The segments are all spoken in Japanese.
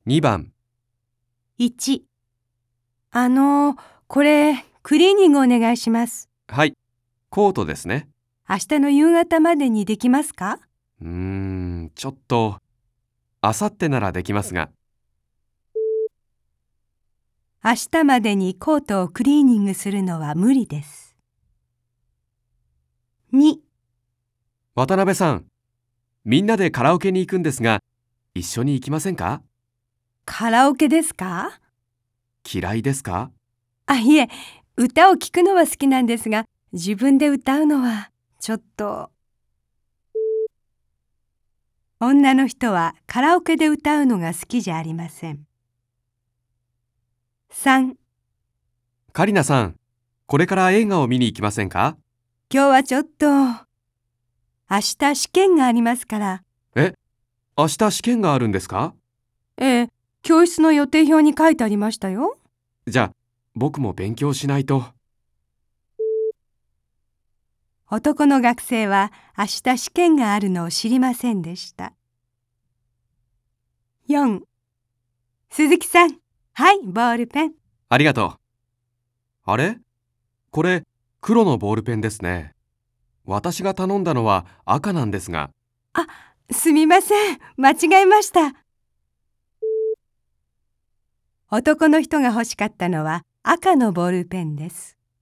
2番、 1、これ、クリーニングお願いします。 はい、コートですね。 明日の夕方までにできますか？ ちょっと、あさってならできますが。 明日までにコートをクリーニングするのは無理です。2、 渡辺さん、みんなでカラオケに行くんですが、一緒に行きませんか？ カラオケですか？ 嫌いですか？ いえ、歌を聴くのは好きなんですが、自分で歌うのはちょっと。女の人はカラオケで歌うのが好きじゃありません。3、 カリナさん、これから映画を見に行きませんか？ 今日はちょっと、明日試験がありますから。 え、明日試験があるんですか？ ええ、教室の予定表に書いてありましたよ。 じゃあ、僕も勉強しないと。 男の学生は明日試験があるのを知りませんでした。4、鈴木さん、はい、ボールペン。 ありがとう。あれ？これ、黒のボールペンですね。私が頼んだのは赤なんですが。 すみません、間違えました。男の人が欲しかったのは赤のボールペンです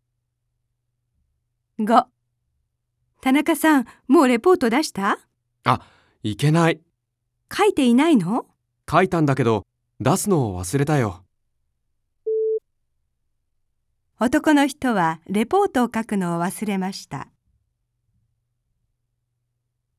。5、田中さん、もうレポート出した？ あ、いけない。 書いていないの？ 書いたんだけど、出すのを忘れたよ。 男の人はレポートを書くのを忘れました。